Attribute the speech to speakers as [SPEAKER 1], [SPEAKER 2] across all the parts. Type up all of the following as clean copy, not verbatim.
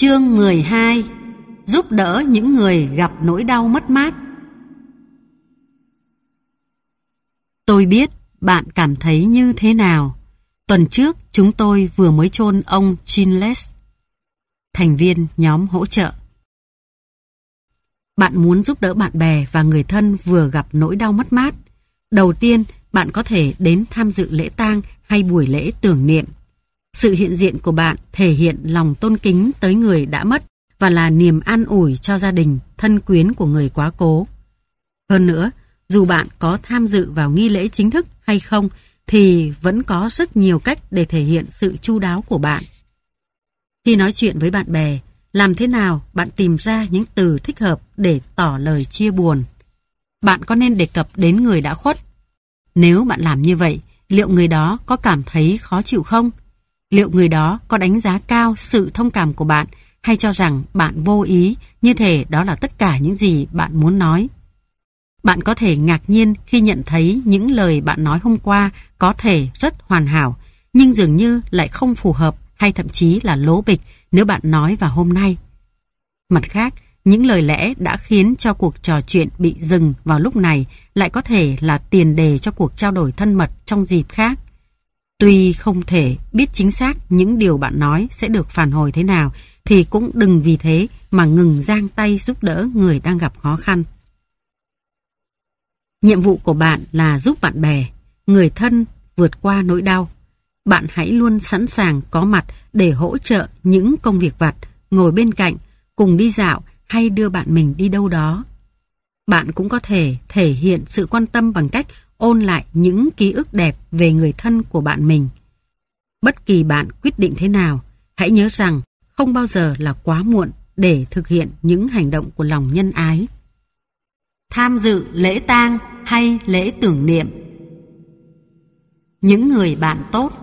[SPEAKER 1] Chương 12: Giúp đỡ những người gặp nỗi đau mất mát. Tôi biết bạn cảm thấy như thế nào. Tuần trước chúng tôi vừa mới chôn ông Chinless, thành viên nhóm hỗ trợ. Bạn muốn giúp đỡ bạn bè và người thân vừa gặp nỗi đau mất mát. Đầu tiên, bạn có thể đến tham dự lễ tang hay buổi lễ tưởng niệm. Sự hiện diện của bạn thể hiện lòng tôn kính tới người đã mất và là niềm an ủi cho gia đình, thân quyến của người quá cố. Hơn nữa, dù bạn có tham dự vào nghi lễ chính thức hay không, thì vẫn có rất nhiều cách để thể hiện sự chu đáo của bạn. Khi nói chuyện với bạn bè, làm thế nào bạn tìm ra những từ thích hợp để tỏ lời chia buồn? Bạn có nên đề cập đến người đã khuất? Nếu bạn làm như vậy, liệu người đó có cảm thấy khó chịu không? Liệu người đó có đánh giá cao sự thông cảm của bạn hay cho rằng bạn vô ý, như thể đó là tất cả những gì bạn muốn nói? Bạn có thể ngạc nhiên khi nhận thấy những lời bạn nói hôm qua có thể rất hoàn hảo, nhưng dường như lại không phù hợp hay thậm chí là lố bịch nếu bạn nói vào hôm nay. Mặt khác, những lời lẽ đã khiến cho cuộc trò chuyện bị dừng vào lúc này lại có thể là tiền đề cho cuộc trao đổi thân mật trong dịp khác. Tuy không thể biết chính xác những điều bạn nói sẽ được phản hồi thế nào, thì cũng đừng vì thế mà ngừng giang tay giúp đỡ người đang gặp khó khăn. Nhiệm vụ của bạn là giúp bạn bè, người thân vượt qua nỗi đau. Bạn hãy luôn sẵn sàng có mặt để hỗ trợ những công việc vặt, ngồi bên cạnh, cùng đi dạo hay đưa bạn mình đi đâu đó. Bạn cũng có thể thể hiện sự quan tâm bằng cách ôn lại những ký ức đẹp về người thân của bạn mình. Bất kỳ bạn quyết định thế nào, hãy nhớ rằng không bao giờ là quá muộn để thực hiện những hành động của lòng nhân ái. Tham dự lễ tang hay lễ tưởng niệm. Những người bạn tốt.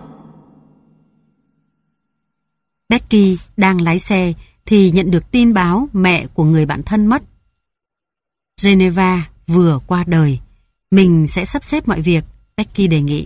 [SPEAKER 1] Becky đang lái xe thì nhận được tin báo mẹ của người bạn thân mất. Geneva vừa qua đời. Mình sẽ sắp xếp mọi việc, Becky đề nghị.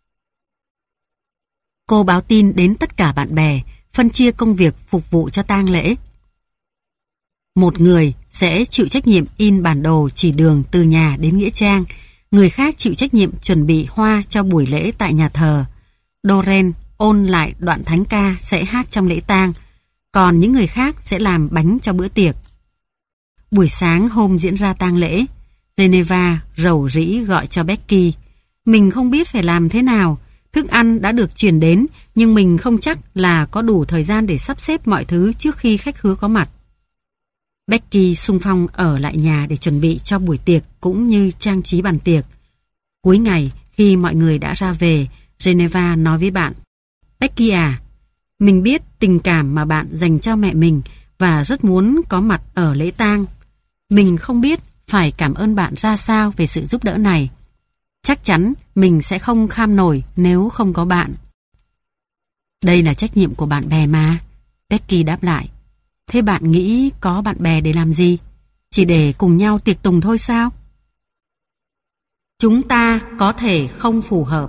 [SPEAKER 1] Cô báo tin đến tất cả bạn bè, phân chia công việc phục vụ cho tang lễ. Một người sẽ chịu trách nhiệm in bản đồ chỉ đường từ nhà đến nghĩa trang, người khác chịu trách nhiệm chuẩn bị hoa cho buổi lễ tại nhà thờ. Doreen ôn lại đoạn thánh ca sẽ hát trong lễ tang, còn những người khác sẽ làm bánh cho bữa tiệc. Buổi sáng hôm diễn ra tang lễ, Geneva rầu rĩ gọi cho Becky. Mình không biết phải làm thế nào. Thức ăn đã được chuyển đến, nhưng mình không chắc là có đủ thời gian để sắp xếp mọi thứ trước khi khách khứa có mặt. Becky xung phong ở lại nhà để chuẩn bị cho buổi tiệc cũng như trang trí bàn tiệc. Cuối ngày, khi mọi người đã ra về, Geneva nói với bạn: Becky à, mình biết tình cảm mà bạn dành cho mẹ mình và rất muốn có mặt ở lễ tang. Mình không biết phải cảm ơn bạn ra sao về sự giúp đỡ này. Chắc chắn mình sẽ không kham nổi nếu không có bạn. Đây là trách nhiệm của bạn bè mà, Becky đáp lại. Thế bạn nghĩ có bạn bè để làm gì? Chỉ để cùng nhau tiệc tùng thôi sao? Chúng ta có thể không phù hợp.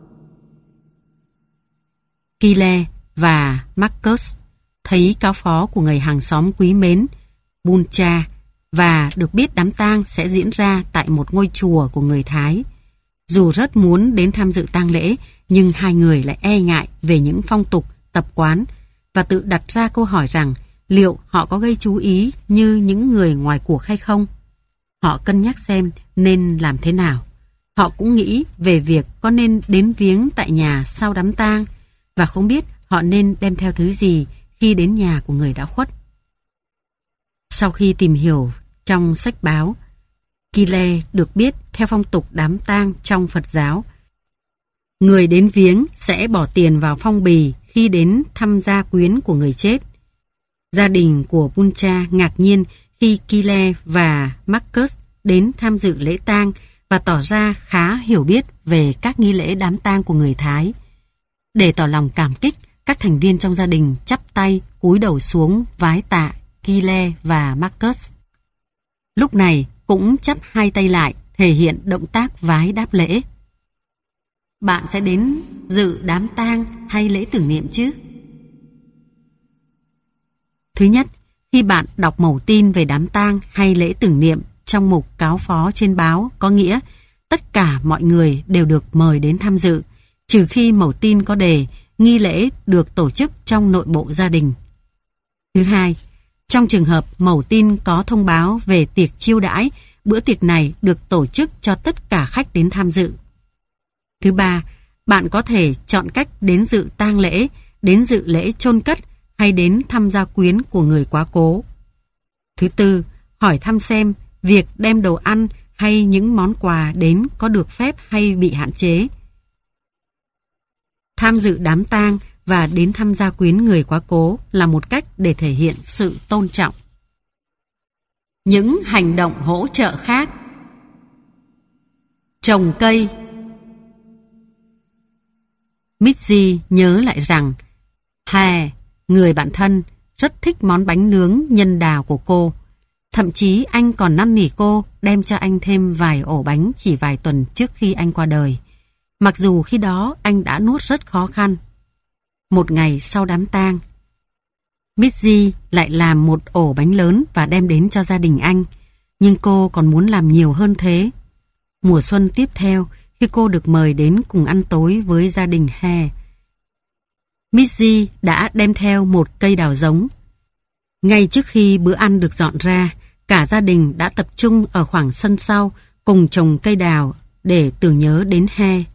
[SPEAKER 1] Kyle và Marcus thấy cáo phó của người hàng xóm quý mến Buncha và được biết đám tang sẽ diễn ra tại một ngôi chùa của người Thái. Dù rất muốn đến tham dự tang lễ, nhưng hai người lại e ngại về những phong tục, tập quán và tự đặt ra câu hỏi rằng liệu họ có gây chú ý như những người ngoài cuộc hay không. Họ cân nhắc xem nên làm thế nào. Họ cũng nghĩ về việc có nên đến viếng tại nhà sau đám tang và không biết họ nên đem theo thứ gì khi đến nhà của người đã khuất. Sau khi tìm hiểu trong sách báo, Kyle được biết theo phong tục đám tang trong Phật giáo, người đến viếng sẽ bỏ tiền vào phong bì khi đến thăm gia quyến của người chết. Gia đình của Buncha ngạc nhiên khi Kyle và Marcus đến tham dự lễ tang và tỏ ra khá hiểu biết về các nghi lễ đám tang của người Thái. Để tỏ lòng cảm kích, các thành viên trong gia đình chắp tay cúi đầu xuống vái tạ Kyle và Marcus. Lúc này cũng chắp hai tay lại, thể hiện động tác vái đáp lễ. Bạn sẽ đến dự đám tang hay lễ tưởng niệm chứ? Thứ nhất, khi bạn đọc mẩu tin về đám tang hay lễ tưởng niệm trong mục cáo phó trên báo có nghĩa tất cả mọi người đều được mời đến tham dự, trừ khi mẩu tin có đề nghi lễ được tổ chức trong nội bộ gia đình. Thứ hai, trong trường hợp mẩu tin có thông báo về tiệc chiêu đãi, bữa tiệc này được tổ chức cho tất cả khách đến tham dự. Thứ ba, bạn có thể chọn cách đến dự tang lễ, đến dự lễ chôn cất hay đến thăm gia quyến của người quá cố. Thứ tư, hỏi thăm xem việc đem đồ ăn hay những món quà đến có được phép hay bị hạn chế. Tham dự đám tang và đến thăm gia quyến người quá cố là một cách để thể hiện sự tôn trọng. Những hành động hỗ trợ khác. Trồng cây. Mitzi nhớ lại rằng Hè, người bạn thân, rất thích món bánh nướng nhân đào của cô. Thậm chí anh còn năn nỉ cô đem cho anh thêm vài ổ bánh chỉ vài tuần trước khi anh qua đời. Mặc dù khi đó anh đã nuốt rất khó khăn. Một ngày sau đám tang, Mitzi lại làm một ổ bánh lớn và đem đến cho gia đình anh. Nhưng cô còn muốn làm nhiều hơn thế. Mùa xuân tiếp theo, khi cô được mời đến cùng ăn tối với gia đình He, Mitzi đã đem theo một cây đào giống. Ngay trước khi bữa ăn được dọn ra, cả gia đình đã tập trung ở khoảng sân sau cùng trồng cây đào để tưởng nhớ đến He.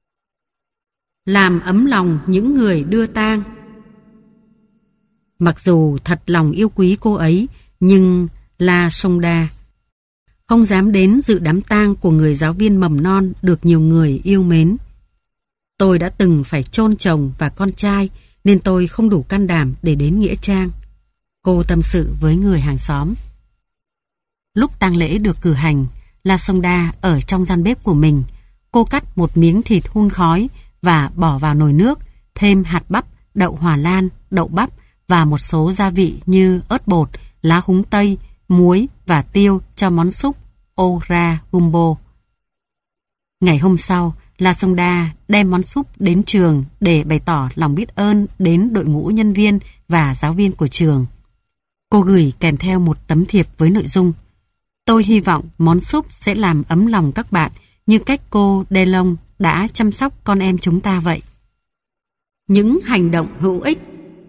[SPEAKER 1] Làm ấm lòng những người đưa tang. Mặc dù thật lòng yêu quý cô ấy, nhưng La Sonda không dám đến dự đám tang của người giáo viên mầm non được nhiều người yêu mến. Tôi đã từng phải chôn chồng và con trai nên tôi không đủ can đảm để đến nghĩa trang. Cô tâm sự với người hàng xóm. Lúc tang lễ được cử hành, La Sonda ở trong gian bếp của mình. Cô cắt một miếng thịt hun khói và bỏ vào nồi nước, thêm hạt bắp, đậu Hòa Lan, đậu bắp và một số gia vị như ớt bột, lá húng tây, muối và tiêu cho món súp Ora Gumbo. Ngày hôm sau, La Sonda đem món súp đến trường để bày tỏ lòng biết ơn đến đội ngũ nhân viên và giáo viên của trường. Cô gửi kèm theo một tấm thiệp với nội dung: Tôi hy vọng món súp sẽ làm ấm lòng các bạn như cách cô Delong đã chăm sóc con em chúng ta vậy. Những hành động hữu ích.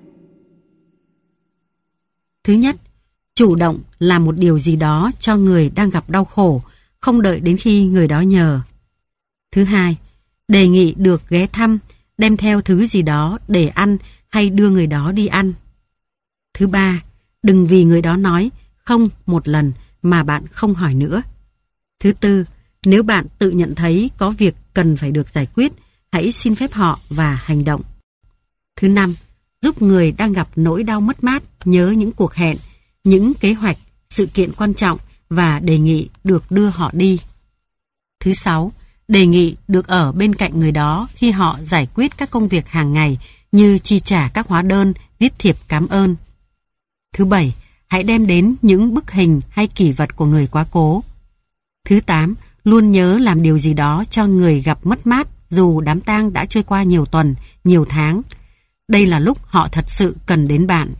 [SPEAKER 1] Thứ nhất, chủ động làm một điều gì đó cho người đang gặp đau khổ, không đợi đến khi người đó nhờ. Thứ hai, đề nghị được ghé thăm, đem theo thứ gì đó để ăn hay đưa người đó đi ăn. Thứ ba, đừng vì người đó nói không một lần mà bạn không hỏi nữa. Thứ tư, nếu bạn tự nhận thấy có việc cần phải được giải quyết, hãy xin phép họ và hành động. Thứ năm, giúp người đang gặp nỗi đau mất mát nhớ những cuộc hẹn, những kế hoạch, sự kiện quan trọng và đề nghị được đưa họ đi. Thứ sáu, đề nghị được ở bên cạnh người đó khi họ giải quyết các công việc hàng ngày như chi trả các hóa đơn, viết thiệp cảm ơn. Thứ bảy, hãy đem đến những bức hình hay kỷ vật của người quá cố. Thứ tám, luôn nhớ làm điều gì đó cho người gặp mất mát dù đám tang đã trôi qua nhiều tuần, nhiều tháng. Đây là lúc họ thật sự cần đến bạn.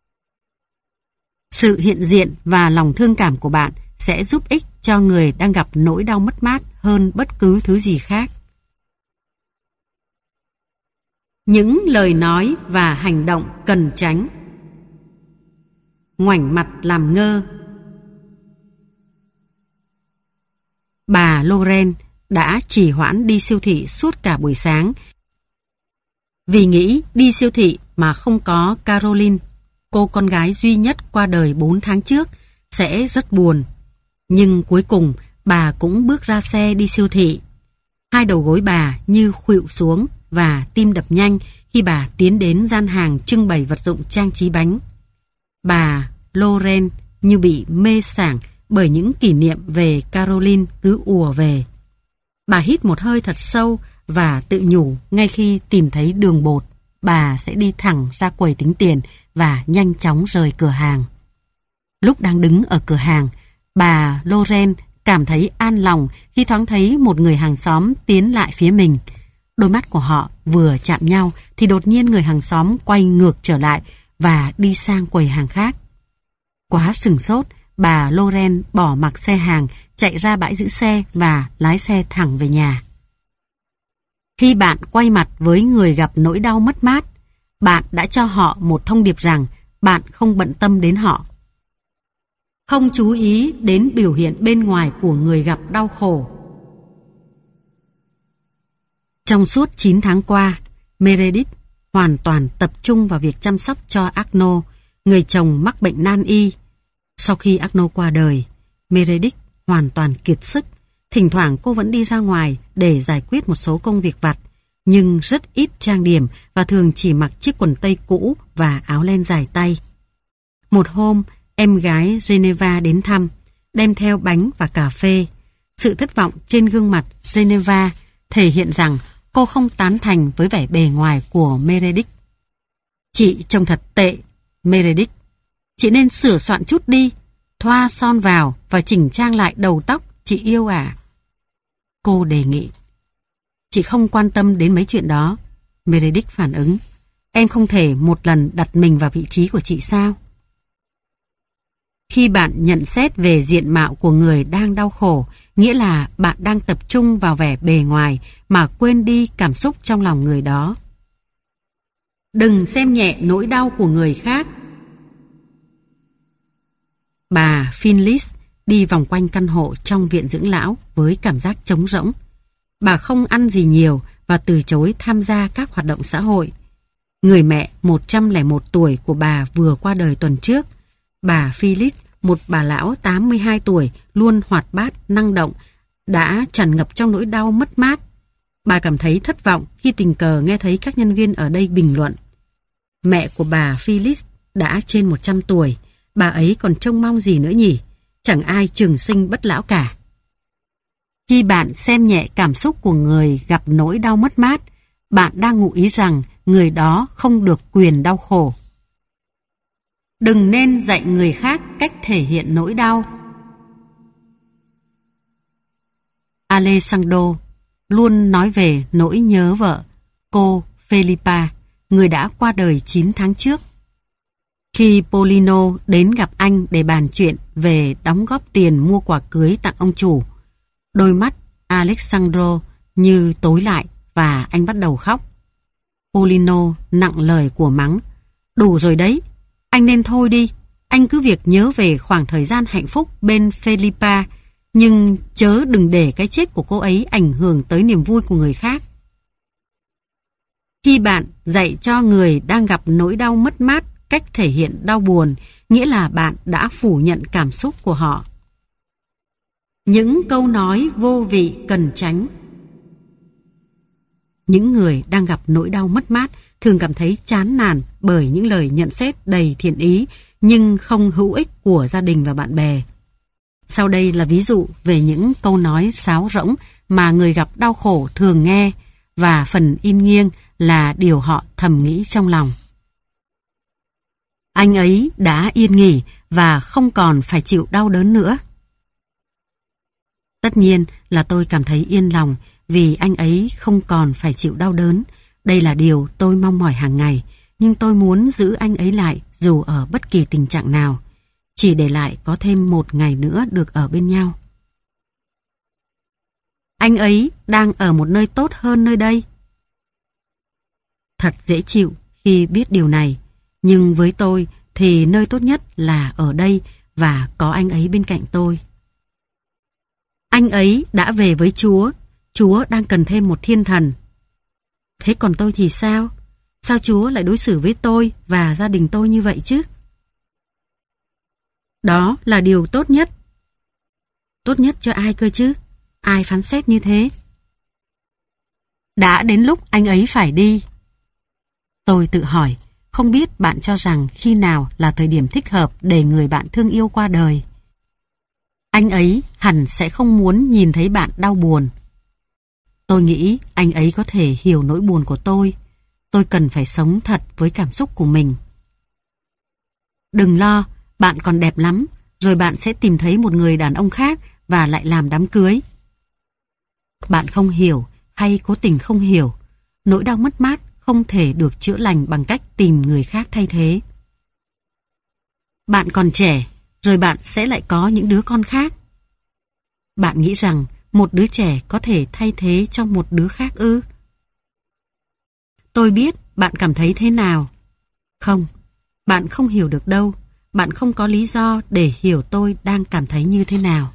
[SPEAKER 1] Sự hiện diện và lòng thương cảm của bạn sẽ giúp ích cho người đang gặp nỗi đau mất mát hơn bất cứ thứ gì khác. Những lời nói và hành động cần tránh. Ngoảnh mặt làm ngơ. Bà Loren đã trì hoãn đi siêu thị suốt cả buổi sáng vì nghĩ đi siêu thị mà không có Caroline, cô con gái duy nhất qua đời 4 tháng trước, sẽ rất buồn. Nhưng cuối cùng bà cũng bước ra xe đi siêu thị. Hai đầu gối bà như khuỵu xuống và tim đập nhanh khi bà tiến đến gian hàng trưng bày vật dụng trang trí bánh. Bà Loren như bị mê sảng bởi những kỷ niệm về Caroline cứ ùa về. Bà hít một hơi thật sâu và tự nhủ ngay khi tìm thấy đường bột, bà sẽ đi thẳng ra quầy tính tiền và nhanh chóng rời cửa hàng. Lúc đang đứng ở cửa hàng, bà Loren cảm thấy an lòng khi thoáng thấy một người hàng xóm tiến lại phía mình. Đôi mắt của họ vừa chạm nhau thì đột nhiên người hàng xóm quay ngược trở lại và đi sang quầy hàng khác. Quá sửng sốt, bà Loren bỏ mặc xe hàng, chạy ra bãi giữ xe và lái xe thẳng về nhà. Khi bạn quay mặt với người gặp nỗi đau mất mát, bạn đã cho họ một thông điệp rằng bạn không bận tâm đến họ. Không chú ý đến biểu hiện bên ngoài của người gặp đau khổ. Trong suốt 9 tháng qua, Meredith hoàn toàn tập trung vào việc chăm sóc cho Arno, người chồng mắc bệnh nan y. Sau khi Arno qua đời, Meredith hoàn toàn kiệt sức. Thỉnh thoảng cô vẫn đi ra ngoài để giải quyết một số công việc vặt, nhưng rất ít trang điểm và thường chỉ mặc chiếc quần tây cũ và áo len dài tay. Một hôm, em gái Geneva đến thăm, đem theo bánh và cà phê. Sự thất vọng trên gương mặt Geneva thể hiện rằng cô không tán thành với vẻ bề ngoài của Meredith. Chị trông thật tệ, Meredith. Chị nên sửa soạn chút đi, thoa son vào và chỉnh trang lại đầu tóc, chị yêu à. Cô đề nghị. Chị không quan tâm đến mấy chuyện đó, Meredith phản ứng. Em không thể một lần đặt mình vào vị trí của chị sao? Khi bạn nhận xét về diện mạo của người đang đau khổ, nghĩa là bạn đang tập trung vào vẻ bề ngoài mà quên đi cảm xúc trong lòng người đó. Đừng xem nhẹ nỗi đau của người khác. Bà Finlis đi vòng quanh căn hộ trong viện dưỡng lão với cảm giác trống rỗng. Bà không ăn gì nhiều và từ chối tham gia các hoạt động xã hội. Người mẹ 101 tuổi của bà vừa qua đời tuần trước. Bà Phyllis, một bà lão 82 tuổi, luôn hoạt bát, năng động, đã tràn ngập trong nỗi đau mất mát. Bà cảm thấy thất vọng khi tình cờ nghe thấy các nhân viên ở đây bình luận. Mẹ của bà Phyllis đã trên 100 tuổi, bà ấy còn trông mong gì nữa nhỉ? Chẳng ai trường sinh bất lão cả. Khi bạn xem nhẹ cảm xúc của người gặp nỗi đau mất mát, bạn đang ngụ ý rằng người đó không được quyền đau khổ. Đừng nên dạy người khác cách thể hiện nỗi đau. Alessandro luôn nói về nỗi nhớ vợ, cô Felipa, người đã qua đời 9 tháng trước. Khi Polino đến gặp anh để bàn chuyện về đóng góp tiền mua quà cưới tặng ông chủ, đôi mắt Alessandro như tối lại và anh bắt đầu khóc. Polino nặng lời của mắng. Đủ rồi đấy, anh nên thôi đi. Anh cứ việc nhớ về khoảng thời gian hạnh phúc bên Felipa, nhưng chớ đừng để cái chết của cô ấy ảnh hưởng tới niềm vui của người khác. Khi bạn dạy cho người đang gặp nỗi đau mất mát cách thể hiện đau buồn, nghĩa là bạn đã phủ nhận cảm xúc của họ. Những câu nói vô vị cần tránh. Những người đang gặp nỗi đau mất mát thường cảm thấy chán nản bởi những lời nhận xét đầy thiện ý nhưng không hữu ích của gia đình và bạn bè. Sau đây là ví dụ về những câu nói sáo rỗng mà người gặp đau khổ thường nghe, và phần in nghiêng là điều họ thầm nghĩ trong lòng. Anh ấy đã yên nghỉ và không còn phải chịu đau đớn nữa. Tất nhiên là tôi cảm thấy yên lòng vì anh ấy không còn phải chịu đau đớn. Đây là điều tôi mong mỏi hàng ngày, nhưng tôi muốn giữ anh ấy lại dù ở bất kỳ tình trạng nào, chỉ để lại có thêm một ngày nữa được ở bên nhau. Anh ấy đang ở một nơi tốt hơn nơi đây. Thật dễ chịu khi biết điều này, nhưng với tôi thì nơi tốt nhất là ở đây và có anh ấy bên cạnh tôi. Anh ấy đã về với Chúa, Chúa đang cần thêm một thiên thần. Thế còn tôi thì sao? Sao Chúa lại đối xử với tôi và gia đình tôi như vậy chứ? Đó là điều tốt nhất. Tốt nhất cho ai cơ chứ? Ai phán xét như thế? Đã đến lúc anh ấy phải đi. Tôi tự hỏi, không biết bạn cho rằng khi nào là thời điểm thích hợp để người bạn thương yêu qua đời? Anh ấy hẳn sẽ không muốn nhìn thấy bạn đau buồn. Tôi nghĩ anh ấy có thể hiểu nỗi buồn của tôi. Tôi cần phải sống thật với cảm xúc của mình. Đừng lo, bạn còn đẹp lắm, rồi bạn sẽ tìm thấy một người đàn ông khác và lại làm đám cưới. Bạn không hiểu hay cố tình không hiểu, nỗi đau mất mát không thể được chữa lành bằng cách tìm người khác thay thế. Bạn còn trẻ, rồi bạn sẽ lại có những đứa con khác. Bạn nghĩ rằng một đứa trẻ có thể thay thế cho một đứa khác ư? Tôi biết bạn cảm thấy thế nào. Không, bạn không hiểu được đâu. Bạn không có lý do để hiểu tôi đang cảm thấy như thế nào.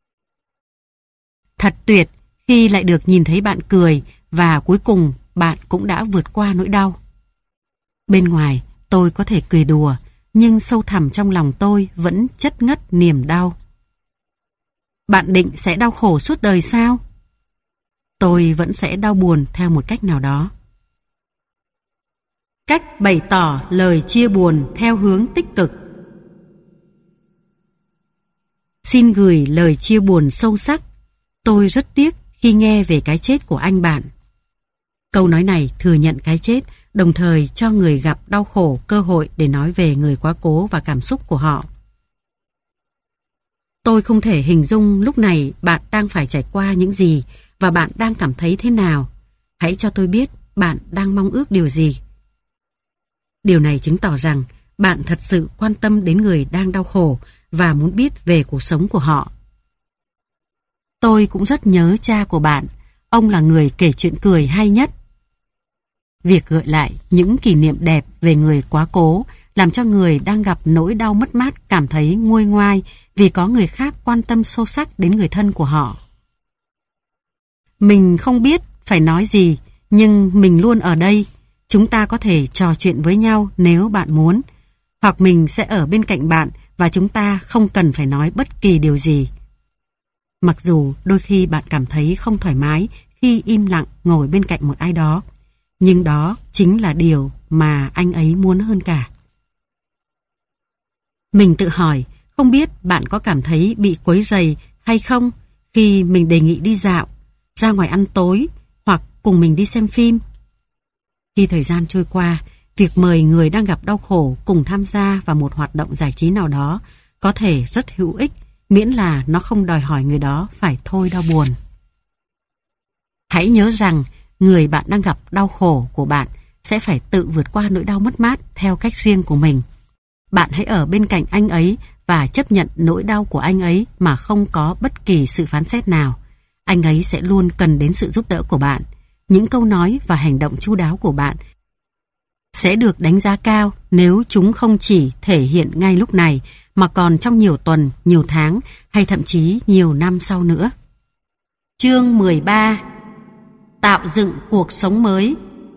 [SPEAKER 1] Thật tuyệt khi lại được nhìn thấy bạn cười và cuối cùng bạn cũng đã vượt qua nỗi đau. Bên ngoài tôi có thể cười đùa, nhưng sâu thẳm trong lòng tôi vẫn chất ngất niềm đau. Bạn định sẽ đau khổ suốt đời sao? Tôi vẫn sẽ đau buồn theo một cách nào đó. Cách bày tỏ lời chia buồn theo hướng tích cực. Xin gửi lời chia buồn sâu sắc. Tôi rất tiếc khi nghe về cái chết của anh bạn. Câu nói này thừa nhận cái chết, đồng thời cho người gặp đau khổ cơ hội để nói về người quá cố và cảm xúc của họ. Tôi không thể hình dung lúc này bạn đang phải trải qua những gì và bạn đang cảm thấy thế nào. Hãy cho tôi biết bạn đang mong ước điều gì. Điều này chứng tỏ rằng bạn thật sự quan tâm đến người đang đau khổ và muốn biết về cuộc sống của họ. Tôi cũng rất nhớ cha của bạn. Ông là người kể chuyện cười hay nhất. Việc gợi lại những kỷ niệm đẹp về người quá cố làm cho người đang gặp nỗi đau mất mát cảm thấy nguôi ngoai vì có người khác quan tâm sâu sắc đến người thân của họ. Mình không biết phải nói gì, nhưng mình luôn ở đây. Chúng ta có thể trò chuyện với nhau nếu bạn muốn, hoặc mình sẽ ở bên cạnh bạn và chúng ta không cần phải nói bất kỳ điều gì. Mặc dù đôi khi bạn cảm thấy không thoải mái khi im lặng ngồi bên cạnh một ai đó, nhưng đó chính là điều mà anh ấy muốn hơn cả. Mình tự hỏi, không biết bạn có cảm thấy bị quấy rầy hay không khi mình đề nghị đi dạo, ra ngoài ăn tối hoặc cùng mình đi xem phim. Khi thời gian trôi qua, việc mời người đang gặp đau khổ cùng tham gia vào một hoạt động giải trí nào đó có thể rất hữu ích, miễn là nó không đòi hỏi người đó phải thôi đau buồn. Hãy nhớ rằng người bạn đang gặp đau khổ của bạn sẽ phải tự vượt qua nỗi đau mất mát theo cách riêng của mình. Bạn hãy ở bên cạnh anh ấy và chấp nhận nỗi đau của anh ấy mà không có bất kỳ sự phán xét nào. Anh ấy sẽ luôn cần đến sự giúp đỡ của bạn. Những câu nói và hành động chu đáo của bạn sẽ được đánh giá cao nếu chúng không chỉ thể hiện ngay lúc này mà còn trong nhiều tuần, nhiều tháng hay thậm chí nhiều năm sau nữa. Chương 13. Tạo dựng cuộc sống mới.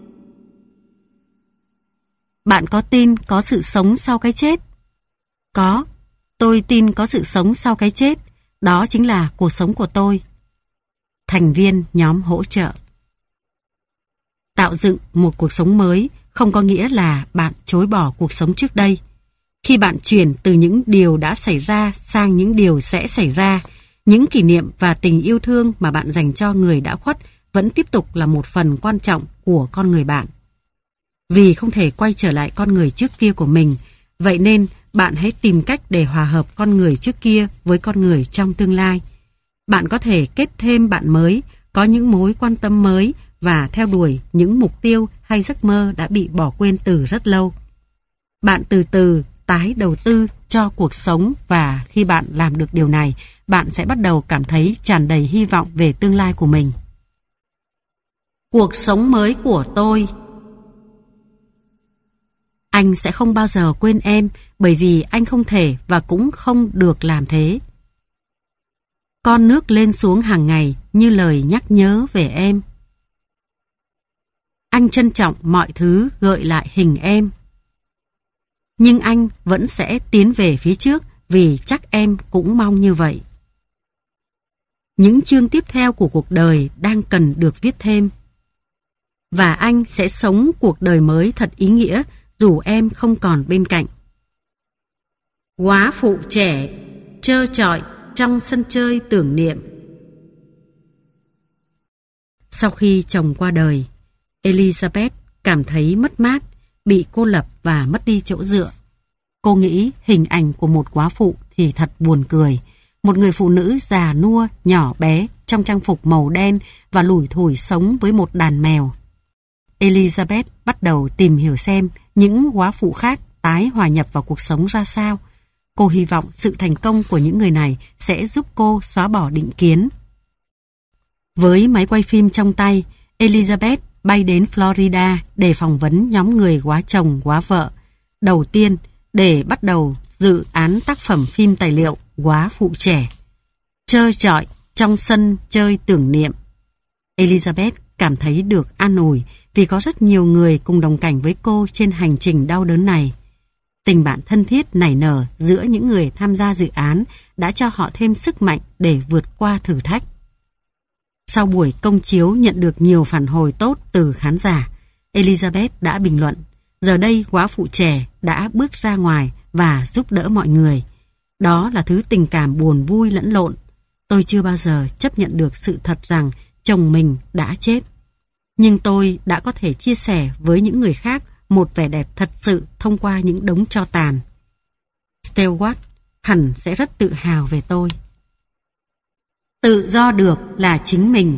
[SPEAKER 1] Bạn có tin có sự sống sau cái chết? Có. Tôi tin có sự sống sau cái chết. Đó chính là cuộc sống của tôi. Thành viên nhóm hỗ trợ. Tạo dựng một cuộc sống mới không có nghĩa là bạn chối bỏ cuộc sống trước đây. Khi bạn chuyển từ những điều đã xảy ra sang những điều sẽ xảy ra, những kỷ niệm và tình yêu thương mà bạn dành cho người đã khuất vẫn tiếp tục là một phần quan trọng của con người bạn. Vì không thể quay trở lại con người trước kia của mình, vậy nên bạn hãy tìm cách để hòa hợp con người trước kia với con người trong tương lai. Bạn có thể kết thêm bạn mới, có những mối quan tâm mới và theo đuổi những mục tiêu hay giấc mơ đã bị bỏ quên từ rất lâu. Bạn từ từ tái đầu tư cho cuộc sống và khi bạn làm được điều này, bạn sẽ bắt đầu cảm thấy tràn đầy hy vọng về tương lai của mình. Cuộc sống mới của tôi. Anh sẽ không bao giờ quên em bởi vì anh không thể và cũng không được làm thế. Con nước lên xuống hàng ngày như lời nhắc nhớ về em. Anh trân trọng mọi thứ gợi lại hình em. Nhưng anh vẫn sẽ tiến về phía trước vì chắc em cũng mong như vậy. Những chương tiếp theo của cuộc đời đang cần được viết thêm. Và anh sẽ sống cuộc đời mới thật ý nghĩa dù em không còn bên cạnh. Góa phụ trẻ trơ trọi trong sân chơi tưởng niệm. Sau khi chồng qua đời, Elizabeth cảm thấy mất mát, bị cô lập và mất đi chỗ dựa. Cô nghĩ hình ảnh của một góa phụ thì thật buồn cười. Một người phụ nữ già nua, nhỏ bé, trong trang phục màu đen và lủi thủi sống với một đàn mèo. Elizabeth bắt đầu tìm hiểu xem những góa phụ khác tái hòa nhập vào cuộc sống ra sao. Cô hy vọng sự thành công của những người này sẽ giúp cô xóa bỏ định kiến. Với máy quay phim trong tay, Elizabeth bay đến Florida để phỏng vấn nhóm người quá chồng quá vợ đầu tiên để bắt đầu dự án tác phẩm phim tài liệu Quá phụ trẻ. Trơ trọi trong sân chơi tưởng niệm. Elizabeth cảm thấy được an ủi vì có rất nhiều người cùng đồng cảnh với cô trên hành trình đau đớn này. Tình bạn thân thiết nảy nở giữa những người tham gia dự án đã cho họ thêm sức mạnh để vượt qua thử thách. Sau buổi công chiếu nhận được nhiều phản hồi tốt từ khán giả, Elizabeth đã bình luận, giờ đây quá phụ trẻ đã bước ra ngoài và giúp đỡ mọi người. Đó là thứ tình cảm buồn vui lẫn lộn. Tôi chưa bao giờ chấp nhận được sự thật rằng chồng mình đã chết. Nhưng tôi đã có thể chia sẻ với những người khác một vẻ đẹp thật sự thông qua những đống tro tàn. Stewart hẳn sẽ rất tự hào về tôi. Tự do được là chính mình.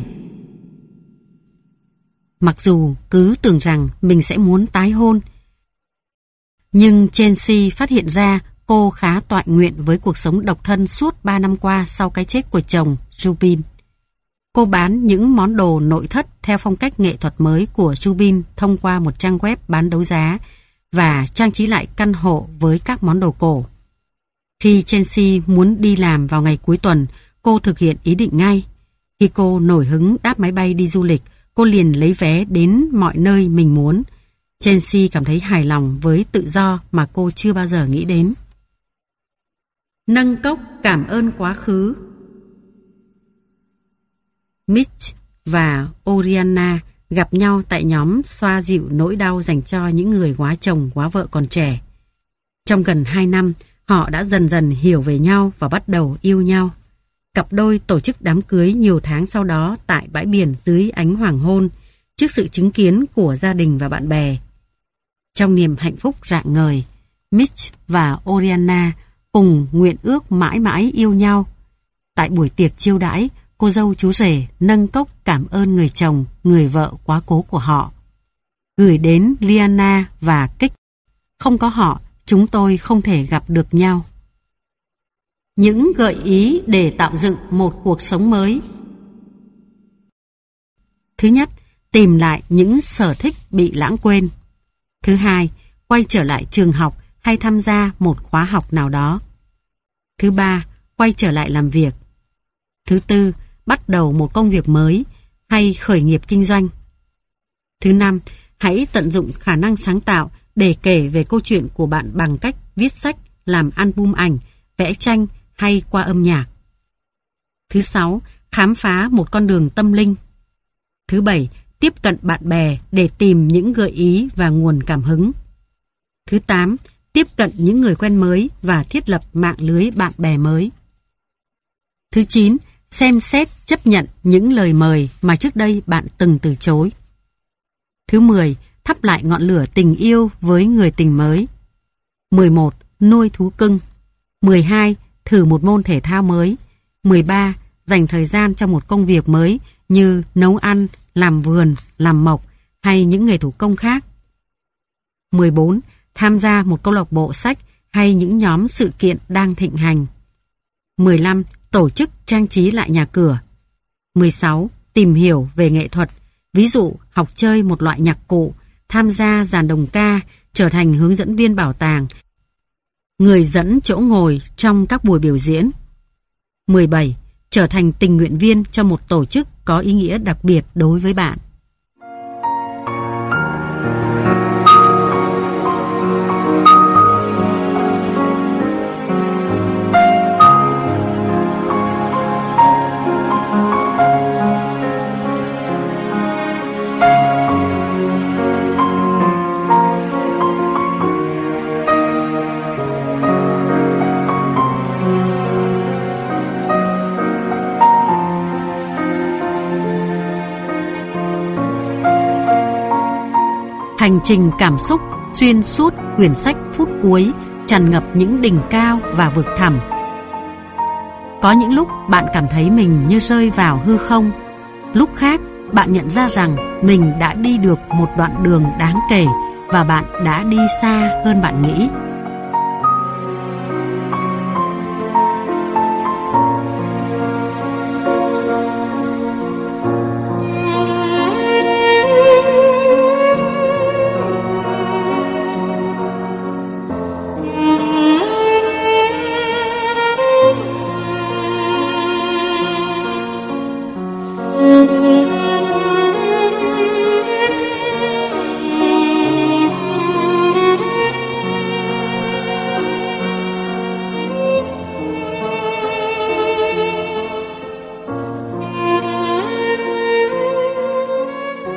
[SPEAKER 1] Mặc dù cứ tưởng rằng mình sẽ muốn tái hôn, nhưng Chelsea phát hiện ra cô khá toại nguyện với cuộc sống độc thân suốt 3 năm qua sau cái chết của chồng Rubin. Cô bán những món đồ nội thất theo phong cách nghệ thuật mới của Rubin thông qua một trang web bán đấu giá và trang trí lại căn hộ với các món đồ cổ. Khi Chelsea muốn đi làm vào ngày cuối tuần, cô thực hiện ý định ngay. Khi cô nổi hứng đáp máy bay đi du lịch, cô liền lấy vé đến mọi nơi mình muốn. Chelsea cảm thấy hài lòng với tự do mà cô chưa bao giờ nghĩ đến. Nâng cốc cảm ơn quá khứ. Mitch và Oriana gặp nhau tại nhóm xoa dịu nỗi đau dành cho những người quá chồng quá vợ còn trẻ. Trong gần 2 năm, họ đã dần dần hiểu về nhau và bắt đầu yêu nhau. Cặp đôi tổ chức đám cưới nhiều tháng sau đó tại bãi biển dưới ánh hoàng hôn, trước sự chứng kiến của gia đình và bạn bè. Trong niềm hạnh phúc rạng ngời, Mitch và Oriana cùng nguyện ước mãi mãi yêu nhau. Tại buổi tiệc chiêu đãi, cô dâu chú rể nâng cốc cảm ơn người chồng, người vợ quá cố của họ. Gửi đến Liana và Kích. Không có họ, chúng tôi không thể gặp được nhau. Những gợi ý để tạo dựng một cuộc sống mới. Thứ nhất, tìm lại những sở thích bị lãng quên. Thứ hai, quay trở lại trường học hay tham gia một khóa học nào đó. Thứ ba, quay trở lại làm việc. Thứ tư, bắt đầu một công việc mới hay khởi nghiệp kinh doanh. Thứ năm, hãy tận dụng khả năng sáng tạo để kể về câu chuyện của bạn bằng cách viết sách, làm album ảnh, vẽ tranh hay qua âm nhạc. Thứ sáu, khám phá một con đường tâm linh. Thứ bảy, tiếp cận bạn bè để tìm những gợi ý và nguồn cảm hứng. Thứ 8, tiếp cận những người quen mới và thiết lập mạng lưới bạn bè mới. Thứ 9, xem xét chấp nhận những lời mời mà trước đây bạn từng từ chối. Thứ 10, thắp lại ngọn lửa tình yêu với người tình mới. 11, nuôi thú cưng. 12, thử một môn thể thao mới. 13, dành thời gian cho một công việc mới như nấu ăn, làm vườn, làm mộc hay những nghề thủ công khác. 14, tham gia một câu lạc bộ sách hay những nhóm sự kiện đang thịnh hành. 15, tổ chức trang trí lại nhà cửa. 16, tìm hiểu về nghệ thuật, ví dụ học chơi một loại nhạc cụ, tham gia dàn đồng ca, trở thành hướng dẫn viên bảo tàng, người dẫn chỗ ngồi trong các buổi biểu diễn. 17, trở thành tình nguyện viên cho một tổ chức có ý nghĩa đặc biệt đối với bạn. Hành trình cảm xúc xuyên suốt quyển sách phút cuối tràn ngập những đỉnh cao và vực thẳm. Có những lúc bạn cảm thấy mình như rơi vào hư không. Lúc khác bạn nhận ra rằng mình đã đi được một đoạn đường đáng kể và bạn đã đi xa hơn bạn nghĩ.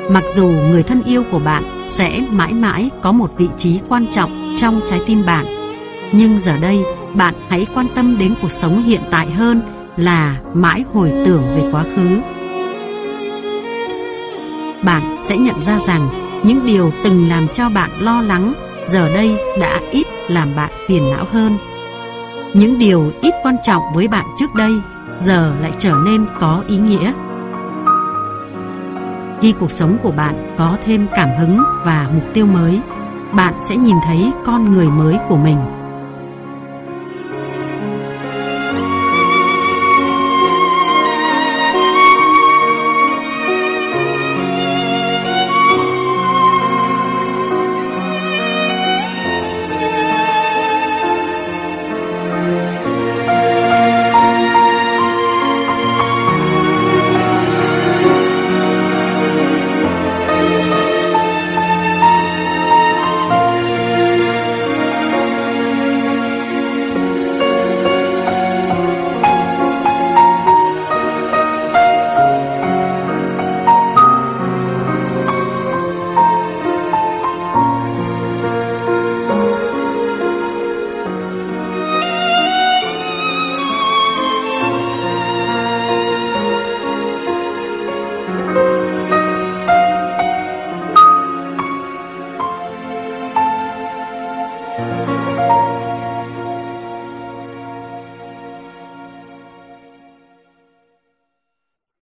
[SPEAKER 1] Mặc dù người thân yêu của bạn sẽ mãi mãi có một vị trí quan trọng trong trái tim bạn, nhưng giờ đây bạn hãy quan tâm đến cuộc sống hiện tại hơn là mãi hồi tưởng về quá khứ. Bạn sẽ nhận ra rằng những điều từng làm cho bạn lo lắng giờ đây đã ít làm bạn phiền não hơn. Những điều ít quan trọng với bạn trước đây giờ lại trở nên có ý nghĩa. Khi cuộc sống của bạn có thêm cảm hứng và mục tiêu mới, bạn sẽ nhìn thấy con người mới của mình.